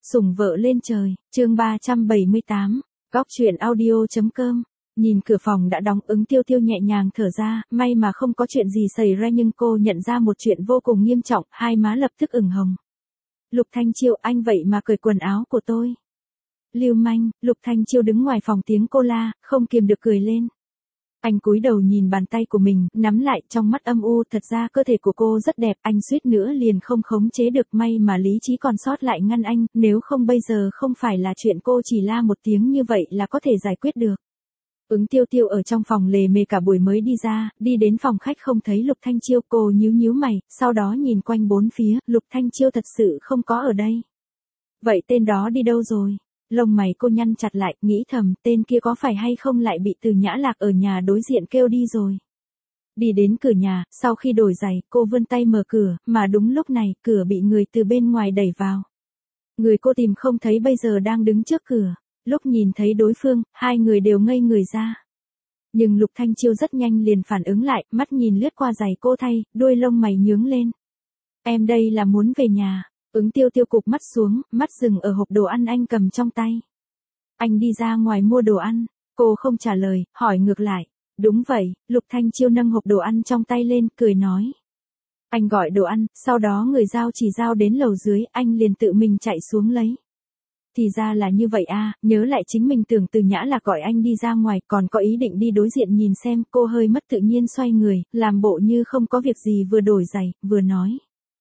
Sủng vợ lên trời, chương 378, góc truyện audio.com. Nhìn cửa phòng đã đóng, Ứng Tiêu Tiêu nhẹ nhàng thở ra, may mà không có chuyện gì xảy ra, nhưng cô nhận ra một chuyện vô cùng nghiêm trọng, hai má lập tức ửng hồng. Lục Thanh Chiêu, anh vậy mà cởi quần áo của tôi. Lưu manh. Lục Thanh Chiêu đứng ngoài phòng, tiếng cô la, không kiềm được cười lên. Anh cúi đầu nhìn bàn tay của mình, nắm lại, trong mắt âm u. Thật ra cơ thể của cô rất đẹp, anh suýt nữa liền không khống chế được, may mà lý trí còn sót lại ngăn anh, nếu không bây giờ không phải là chuyện cô chỉ la một tiếng như vậy là có thể giải quyết được. Ứng Tiêu Tiêu ở trong phòng lề mề cả buổi mới đi ra, đi đến phòng khách không thấy Lục Thanh Chiêu, cô nhíu nhíu mày, sau đó nhìn quanh bốn phía, Lục Thanh Chiêu thật sự không có ở đây. Vậy tên đó đi đâu rồi? Lông mày cô nhăn chặt lại, nghĩ thầm, tên kia có phải hay không lại bị Từ Nhã Lạc ở nhà đối diện kêu đi rồi. Đi đến cửa nhà, sau khi đổi giày, cô vươn tay mở cửa, mà đúng lúc này, cửa bị người từ bên ngoài đẩy vào. Người cô tìm không thấy bây giờ đang đứng trước cửa. Lúc nhìn thấy đối phương, hai người đều ngây người ra. Nhưng Lục Thanh Chiêu rất nhanh liền phản ứng lại, mắt nhìn lướt qua giày cô thay, đuôi lông mày nhướng lên. Em đây là muốn về nhà. Ứng Tiêu Tiêu cụp mắt xuống, mắt dừng ở hộp đồ ăn anh cầm trong tay. Anh đi ra ngoài mua đồ ăn. Cô không trả lời, hỏi ngược lại. Đúng vậy. Lục Thanh Chiêu nâng hộp đồ ăn trong tay lên, cười nói. Anh gọi đồ ăn, sau đó người giao chỉ giao đến lầu dưới, anh liền tự mình chạy xuống lấy. Thì ra là như vậy à, nhớ lại chính mình tưởng Từ Nhã Lạc gọi anh đi ra ngoài, còn có ý định đi đối diện nhìn xem, cô hơi mất tự nhiên xoay người, làm bộ như không có việc gì, vừa đổi giày, vừa nói.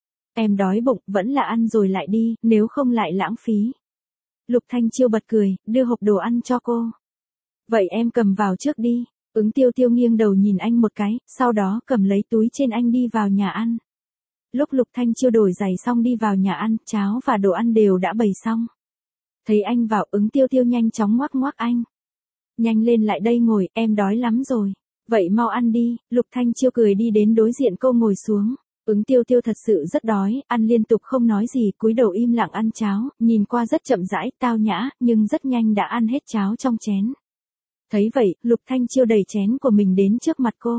Em đói bụng, vẫn là ăn rồi lại đi, nếu không lại lãng phí. Lục Thanh Chiêu bật cười, đưa hộp đồ ăn cho cô. Vậy em cầm vào trước đi. Ứng Tiêu Tiêu nghiêng đầu nhìn anh một cái, sau đó cầm lấy túi trên anh đi vào nhà ăn. Lúc Lục Thanh Chiêu đổi giày xong đi vào nhà ăn, cháo và đồ ăn đều đã bày xong. Thấy anh vào, Ứng Tiêu Tiêu nhanh chóng ngoắc ngoắc anh. Nhanh lên lại đây ngồi, em đói lắm rồi. Vậy mau ăn đi. Lục Thanh Chiêu cười đi đến đối diện cô ngồi xuống. Ứng Tiêu Tiêu thật sự rất đói, ăn liên tục không nói gì, cúi đầu im lặng ăn cháo, nhìn qua rất chậm rãi, tao nhã, nhưng rất nhanh đã ăn hết cháo trong chén. Thấy vậy, Lục Thanh Chiêu đẩy chén của mình đến trước mặt cô.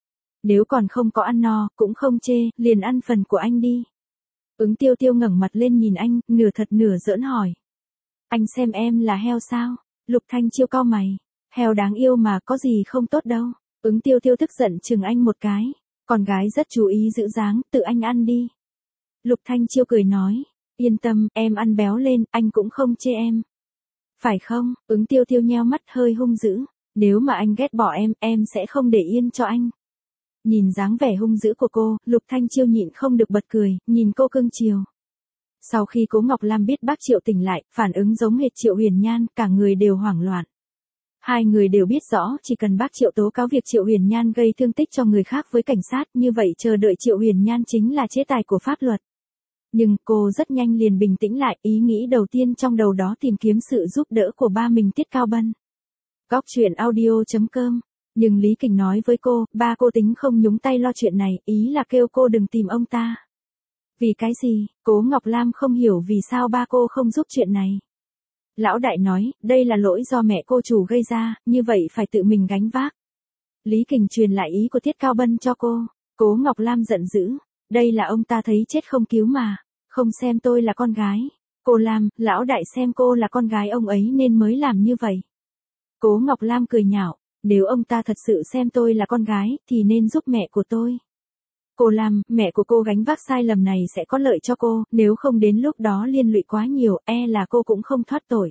Nếu còn không có ăn no, cũng không chê, liền ăn phần của anh đi. Ứng Tiêu Tiêu ngẩng mặt lên nhìn anh, nửa thật nửa giỡn hỏi. Anh xem em là heo sao? Lục Thanh Chiêu cau mày. Heo đáng yêu mà, có gì không tốt đâu. Ứng Tiêu Tiêu tức giận chừng anh một cái. Con gái rất chú ý giữ dáng, tự anh ăn đi. Lục Thanh Chiêu cười nói. Yên tâm, em ăn béo lên, anh cũng không chê em. Phải không? Ứng Tiêu Tiêu nheo mắt hơi hung dữ. Nếu mà anh ghét bỏ em sẽ không để yên cho anh. Nhìn dáng vẻ hung dữ của cô, Lục Thanh Chiêu nhịn không được bật cười, nhìn cô cưng chiều. Sau khi Cố Ngọc Lam biết bác Triệu tỉnh lại, phản ứng giống hệt Triệu Huyền Nhan, cả người đều hoảng loạn. Hai người đều biết rõ, chỉ cần bác Triệu tố cáo việc Triệu Huyền Nhan gây thương tích cho người khác với cảnh sát, như vậy chờ đợi Triệu Huyền Nhan chính là chế tài của pháp luật. Nhưng cô rất nhanh liền bình tĩnh lại, ý nghĩ đầu tiên trong đầu đó tìm kiếm sự giúp đỡ của ba mình Tiết Cao Bân. Góc truyện audio.com. Nhưng Lý Kình nói với cô, ba cô tính không nhúng tay lo chuyện này, ý là kêu cô đừng tìm ông ta. Vì cái gì? Cố Ngọc Lam không hiểu vì sao ba cô không giúp chuyện này. Lão đại nói, đây là lỗi do mẹ cô chủ gây ra, như vậy phải tự mình gánh vác. Lý Kình truyền lại ý của Tiết Cao Bân cho cô. Cố Ngọc Lam giận dữ. Đây là ông ta thấy chết không cứu mà. Không xem tôi là con gái. Cô Lam, lão đại xem cô là con gái ông ấy nên mới làm như vậy. Cố Ngọc Lam cười nhạo. Nếu ông ta thật sự xem tôi là con gái, thì nên giúp mẹ của tôi. Cô Lam, mẹ của cô gánh vác sai lầm này sẽ có lợi cho cô, nếu không đến lúc đó liên lụy quá nhiều, e là cô cũng không thoát tội.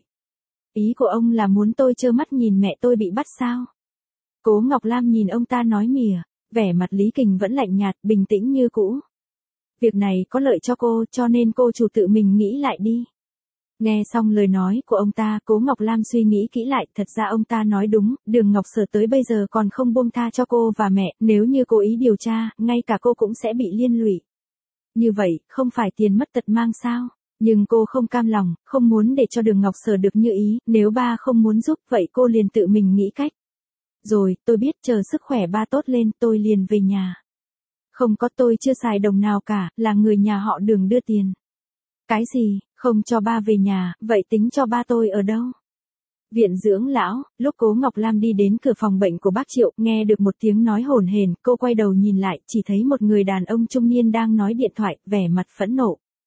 Ý của ông là muốn tôi trơ mắt nhìn mẹ tôi bị bắt sao? Cố Ngọc Lam nhìn ông ta nói mỉa, vẻ mặt Lý Kình vẫn lạnh nhạt, bình tĩnh như cũ. Việc này có lợi cho cô, cho nên cô chủ tự mình nghĩ lại đi. Nghe xong lời nói của ông ta, Cố Ngọc Lam suy nghĩ kỹ lại, thật ra ông ta nói đúng, Đường Ngọc Sở tới bây giờ còn không buông tha cho cô và mẹ, nếu như cố ý điều tra, ngay cả cô cũng sẽ bị liên lụy. Như vậy, không phải tiền mất tật mang sao? Nhưng cô không cam lòng, không muốn để cho Đường Ngọc Sở được như ý, nếu ba không muốn giúp, vậy cô liền tự mình nghĩ cách. Rồi, tôi biết, chờ sức khỏe ba tốt lên, tôi liền về nhà. Không có, tôi chưa xài đồng nào cả, là người nhà họ Đường đưa tiền. Cái gì? Không cho ba về nhà, vậy tính cho ba tôi ở đâu? Viện dưỡng lão. Lúc Cố Ngọc Lam đi đến cửa phòng bệnh của bác Triệu, nghe được một tiếng nói hổn hển, cô quay đầu nhìn lại, chỉ thấy một người đàn ông trung niên đang nói điện thoại, vẻ mặt phẫn nộ.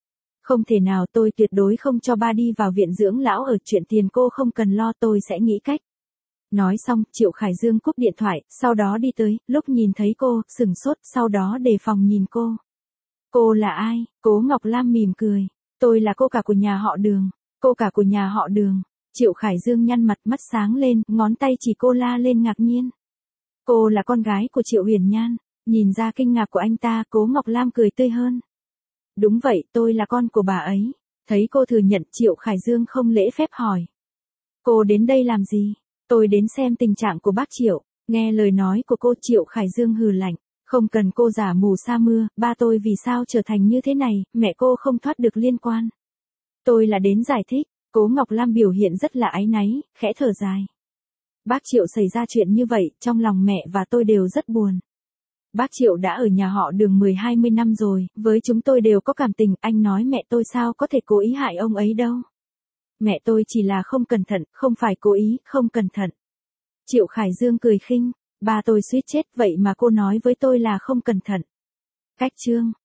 Không thể nào, tôi tuyệt đối không cho ba đi vào viện dưỡng lão, ở chuyện tiền cô không cần lo, tôi sẽ nghĩ cách. Nói xong, Triệu Khải Dương cúp điện thoại, sau đó đi tới, lúc nhìn thấy cô, sửng sốt, sau đó đề phòng nhìn cô. Cô là ai? Cố Ngọc Lam mỉm cười. Tôi là cô cả của nhà họ Đường. Cô cả của nhà họ Đường. Triệu Khải Dương nhăn mặt, mắt sáng lên, ngón tay chỉ cô la lên ngạc nhiên. Cô là con gái của Triệu Huyền Nhan. Nhìn ra kinh ngạc của anh ta, Cố Ngọc Lam cười tươi hơn. Đúng vậy, tôi là con của bà ấy. Thấy cô thừa nhận, Triệu Khải Dương không lễ phép hỏi. Cô đến đây làm gì? Tôi đến xem tình trạng của bác Triệu. Nghe lời nói của cô, Triệu Khải Dương hừ lạnh. Không cần cô giả mù sa mưa, ba tôi vì sao trở thành như thế này, mẹ cô không thoát được liên quan. Tôi là đến giải thích. Cố Ngọc Lam biểu hiện rất là áy náy, khẽ thở dài. Bác Triệu xảy ra chuyện như vậy, trong lòng mẹ và tôi đều rất buồn. Bác Triệu đã ở nhà họ Đường 10-20 năm rồi, với chúng tôi đều có cảm tình, anh nói mẹ tôi sao có thể cố ý hại ông ấy đâu. Mẹ tôi chỉ là không cẩn thận, không phải cố ý, không cẩn thận. Triệu Khải Dương cười khinh, ba tôi suýt chết vậy mà cô nói với tôi là không cẩn thận. Cách chương.